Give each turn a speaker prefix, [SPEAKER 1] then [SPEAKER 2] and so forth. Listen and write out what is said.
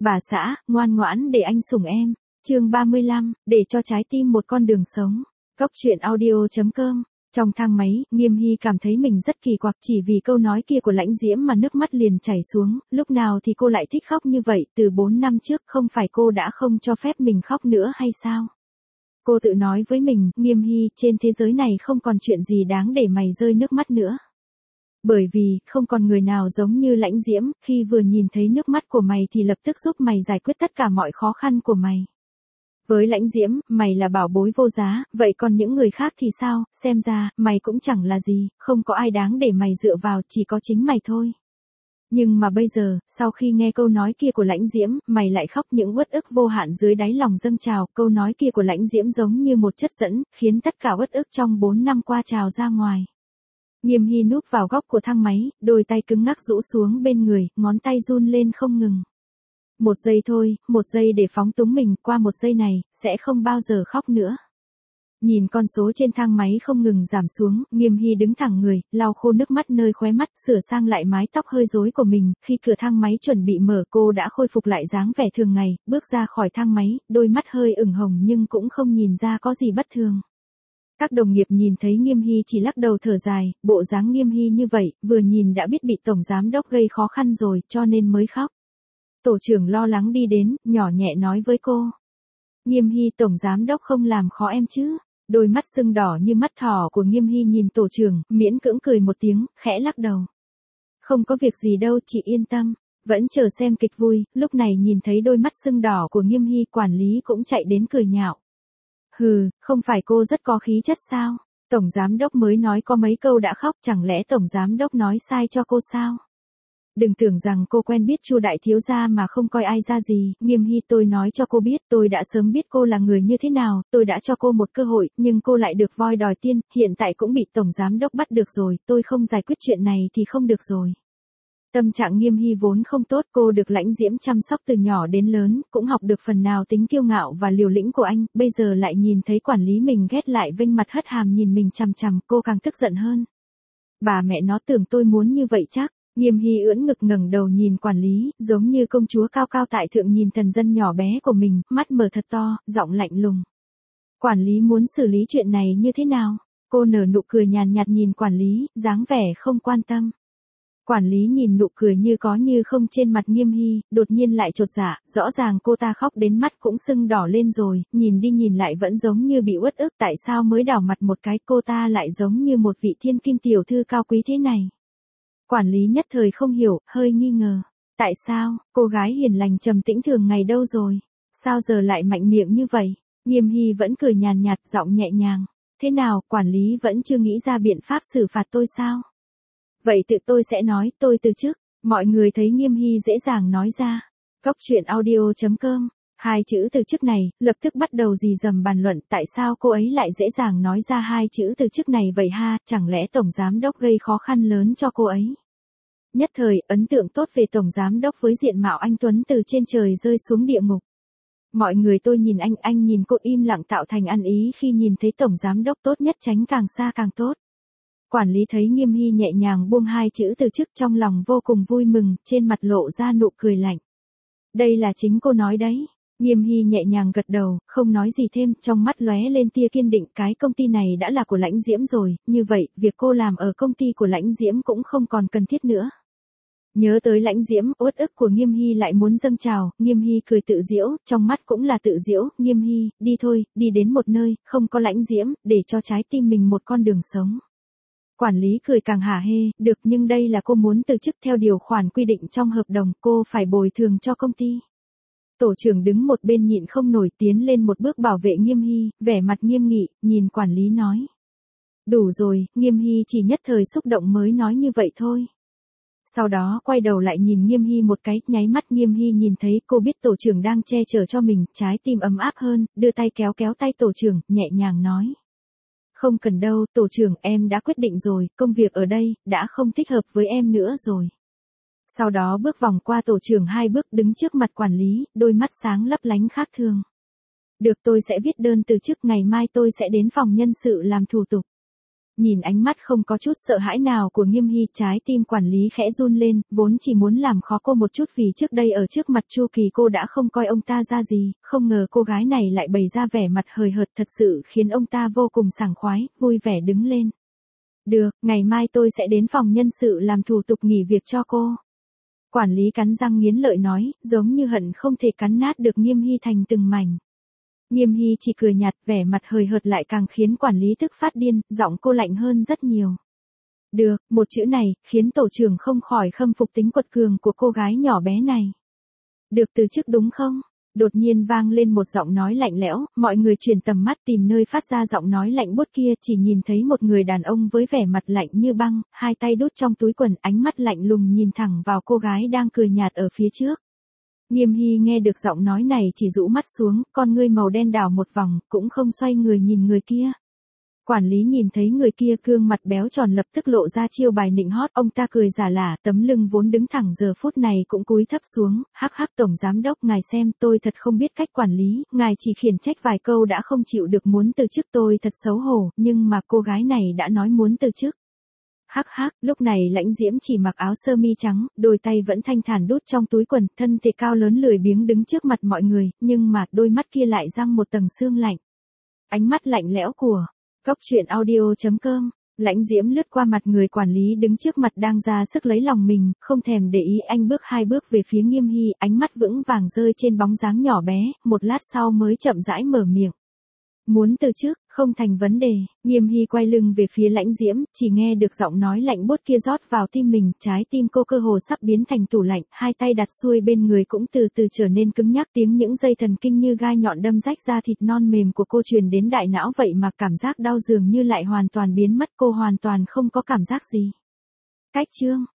[SPEAKER 1] Bà xã, ngoan ngoãn để anh sủng em. Chương 35, để cho trái tim một con đường sống. Cốc truyện audio.com. Trong thang máy, Nghiêm Hy cảm thấy mình rất kỳ quặc, chỉ vì câu nói kia của Lãnh Diễm mà nước mắt liền chảy xuống. Lúc nào thì cô lại thích khóc như vậy, từ 4 năm trước không phải cô đã không cho phép mình khóc nữa hay sao? Cô tự nói với mình, Nghiêm Hy, trên thế giới này không còn chuyện gì đáng để mày rơi nước mắt nữa. Bởi vì, không còn người nào giống như Lãnh Diễm, khi vừa nhìn thấy nước mắt của mày thì lập tức giúp mày giải quyết tất cả mọi khó khăn của mày. Với Lãnh Diễm, mày là bảo bối vô giá, vậy còn những người khác thì sao, xem ra, mày cũng chẳng là gì, không có ai đáng để mày dựa vào, chỉ có chính mày thôi. Nhưng mà bây giờ, sau khi nghe câu nói kia của Lãnh Diễm, mày lại khóc, những uất ức vô hạn dưới đáy lòng dâng trào, câu nói kia của Lãnh Diễm giống như một chất dẫn, khiến tất cả uất ức trong 4 năm qua trào ra ngoài. Nghiêm Hy núp vào góc của thang máy, đôi tay cứng ngắc rũ xuống bên người, ngón tay run lên không ngừng. Một giây thôi, một giây để phóng túng mình, qua một giây này, sẽ không bao giờ khóc nữa. Nhìn con số trên thang máy không ngừng giảm xuống, Nghiêm Hy đứng thẳng người, lau khô nước mắt nơi khóe mắt, sửa sang lại mái tóc hơi rối của mình, khi cửa thang máy chuẩn bị mở cô đã khôi phục lại dáng vẻ thường ngày, bước ra khỏi thang máy, đôi mắt hơi ửng hồng nhưng cũng không nhìn ra có gì bất thường. Các đồng nghiệp nhìn thấy Nghiêm Hy chỉ lắc đầu thở dài, bộ dáng Nghiêm Hy như vậy, vừa nhìn đã biết bị tổng giám đốc gây khó khăn rồi, cho nên mới khóc. Tổ trưởng lo lắng đi đến, nhỏ nhẹ nói với cô. Nghiêm Hy, tổng giám đốc không làm khó em chứ? Đôi mắt sưng đỏ như mắt thỏ của Nghiêm Hy nhìn tổ trưởng, miễn cưỡng cười một tiếng, khẽ lắc đầu. Không có việc gì đâu, chị yên tâm. Vẫn chờ xem kịch vui, lúc này nhìn thấy đôi mắt sưng đỏ của Nghiêm Hy, quản lý cũng chạy đến cười nhạo. Hừ, không phải cô rất có khí chất sao? Tổng giám đốc mới nói có mấy câu đã khóc, chẳng lẽ tổng giám đốc nói sai cho cô sao? Đừng tưởng rằng cô quen biết Chu đại thiếu gia mà không coi ai ra gì, Nghiêm Hy, tôi nói cho cô biết, tôi đã sớm biết cô là người như thế nào, tôi đã cho cô một cơ hội, nhưng cô lại được voi đòi tiên, hiện tại cũng bị tổng giám đốc bắt được rồi, tôi không giải quyết chuyện này thì không được rồi. Tâm trạng Nghiêm Hy vốn không tốt, cô được Lãnh Diễm chăm sóc từ nhỏ đến lớn, cũng học được phần nào tính kiêu ngạo và liều lĩnh của anh, bây giờ lại nhìn thấy quản lý mình ghét lại vênh mặt hất hàm nhìn mình chằm chằm, cô càng tức giận hơn. Bà mẹ nó tưởng tôi muốn như vậy chắc. Nghiêm Hy ưỡn ngực ngẩng đầu nhìn quản lý, giống như công chúa cao cao tại thượng nhìn thần dân nhỏ bé của mình, mắt mở thật to, giọng lạnh lùng. Quản lý muốn xử lý chuyện này như thế nào? Cô nở nụ cười nhàn nhạt nhìn quản lý, dáng vẻ không quan tâm. Quản lý nhìn nụ cười như có như không trên mặt Nghiêm Hy, đột nhiên lại chột dạ, rõ ràng cô ta khóc đến mắt cũng sưng đỏ lên rồi, nhìn đi nhìn lại vẫn giống như bị uất ức, tại sao mới đảo mặt một cái cô ta lại giống như một vị thiên kim tiểu thư cao quý thế này. Quản lý nhất thời không hiểu, hơi nghi ngờ. Tại sao, cô gái hiền lành trầm tĩnh thường ngày đâu rồi? Sao giờ lại mạnh miệng như vậy? Nghiêm Hy vẫn cười nhàn nhạt, giọng nhẹ nhàng. Thế nào, quản lý vẫn chưa nghĩ ra biện pháp xử phạt tôi sao? Vậy tự tôi sẽ nói, tôi từ chức. Mọi người thấy Nghiêm Hy dễ dàng nói ra. Cốc truyện audio.com. Hai chữ từ chức này, lập tức bắt đầu rì rầm bàn luận, tại sao cô ấy lại dễ dàng nói ra hai chữ từ chức này vậy ha, chẳng lẽ tổng giám đốc gây khó khăn lớn cho cô ấy? Nhất thời, ấn tượng tốt về tổng giám đốc với diện mạo anh tuấn từ trên trời rơi xuống địa ngục. Mọi người tôi nhìn anh nhìn cô, im lặng tạo thành ăn ý khi nhìn thấy tổng giám đốc, tốt nhất tránh càng xa càng tốt. Quản lý thấy Nghiêm Hy nhẹ nhàng buông hai chữ từ chức, trong lòng vô cùng vui mừng, trên mặt lộ ra nụ cười lạnh. Đây là chính cô nói đấy. Nghiêm Hy nhẹ nhàng gật đầu, không nói gì thêm, trong mắt lóe lên tia kiên định, cái công ty này đã là của Lãnh Diễm rồi, như vậy, việc cô làm ở công ty của Lãnh Diễm cũng không còn cần thiết nữa. Nhớ tới Lãnh Diễm, uất ức của Nghiêm Hy lại muốn dâng trào, Nghiêm Hy cười tự giễu, trong mắt cũng là tự giễu, Nghiêm Hy, đi thôi, đi đến một nơi, không có Lãnh Diễm, để cho trái tim mình một con đường sống. Quản lý cười càng hả hê, được, nhưng đây là cô muốn từ chức theo điều khoản quy định trong hợp đồng, cô phải bồi thường cho công ty. Tổ trưởng đứng một bên nhịn không nổi, tiến lên một bước bảo vệ Nghiêm Hy, vẻ mặt nghiêm nghị, nhìn quản lý nói. Đủ rồi, Nghiêm Hy chỉ nhất thời xúc động mới nói như vậy thôi. Sau đó quay đầu lại nhìn Nghiêm Hy một cái, nháy mắt Nghiêm Hy nhìn thấy cô biết tổ trưởng đang che chở cho mình, trái tim ấm áp hơn, đưa tay kéo kéo tay tổ trưởng, nhẹ nhàng nói. Không cần đâu, tổ trưởng, em đã quyết định rồi, công việc ở đây, đã không thích hợp với em nữa rồi. Sau đó bước vòng qua tổ trưởng 2 bước đứng trước mặt quản lý, đôi mắt sáng lấp lánh khác thường. Được, tôi sẽ viết đơn từ chức, ngày mai tôi sẽ đến phòng nhân sự làm thủ tục. Nhìn ánh mắt không có chút sợ hãi nào của Nghiêm Hy, trái tim quản lý khẽ run lên, vốn chỉ muốn làm khó cô một chút vì trước đây ở trước mặt Chu Kỳ cô đã không coi ông ta ra gì, không ngờ cô gái này lại bày ra vẻ mặt hời hợt thật sự khiến ông ta vô cùng sảng khoái, vui vẻ đứng lên. Được, ngày mai tôi sẽ đến phòng nhân sự làm thủ tục nghỉ việc cho cô. Quản lý cắn răng nghiến lợi nói, giống như hận không thể cắn nát được Nghiêm Hy thành từng mảnh. Nghiêm Hy chỉ cười nhạt, vẻ mặt hời hợt lại càng khiến quản lý tức phát điên, giọng cô lạnh hơn rất nhiều. Được, một chữ này, khiến tổ trưởng không khỏi khâm phục tính quật cường của cô gái nhỏ bé này. Được từ chức đúng không? Đột nhiên vang lên một giọng nói lạnh lẽo, mọi người chuyển tầm mắt tìm nơi phát ra giọng nói lạnh buốt kia, chỉ nhìn thấy một người đàn ông với vẻ mặt lạnh như băng, hai tay đút trong túi quần, ánh mắt lạnh lùng nhìn thẳng vào cô gái đang cười nhạt ở phía trước. Nghiêm Hy nghe được giọng nói này chỉ rũ mắt xuống, con ngươi màu đen đảo một vòng, cũng không xoay người nhìn người kia. Quản lý nhìn thấy người kia gương mặt béo tròn lập tức lộ ra chiêu bài nịnh hót, ông ta cười giả lả, tấm lưng vốn đứng thẳng giờ phút này cũng cúi thấp xuống, hắc hắc tổng giám đốc ngài xem tôi thật không biết cách quản lý, ngài chỉ khiển trách vài câu đã không chịu được muốn từ chức tôi thật xấu hổ, nhưng mà cô gái này đã nói muốn từ chức. Hắc hắc, lúc này Lãnh Diễm chỉ mặc áo sơ mi trắng, đôi tay vẫn thanh thản đút trong túi quần, thân thể cao lớn lười biếng đứng trước mặt mọi người, nhưng mà đôi mắt kia lại răng một tầng sương lạnh. Ánh mắt lạnh lẽo của Cốc Truyện Audio.com. Lãnh Diễm lướt qua mặt người quản lý đứng trước mặt đang ra sức lấy lòng mình, không thèm để ý, anh bước hai bước về phía Nghiêm Hy, ánh mắt vững vàng rơi trên bóng dáng nhỏ bé, một lát sau mới chậm rãi mở miệng. Muốn từ chức, không thành vấn đề. Nghiêm Hy quay lưng về phía Lãnh Diễm, chỉ nghe được giọng nói lạnh buốt kia rót vào tim mình, trái tim cô cơ hồ sắp biến thành tủ lạnh, hai tay đặt xuôi bên người cũng từ từ trở nên cứng nhắc, tiếng những dây thần kinh như gai nhọn đâm rách da thịt non mềm của cô truyền đến đại não, vậy mà cảm giác đau dường như lại hoàn toàn biến mất, cô hoàn toàn không có cảm giác gì. Cách chương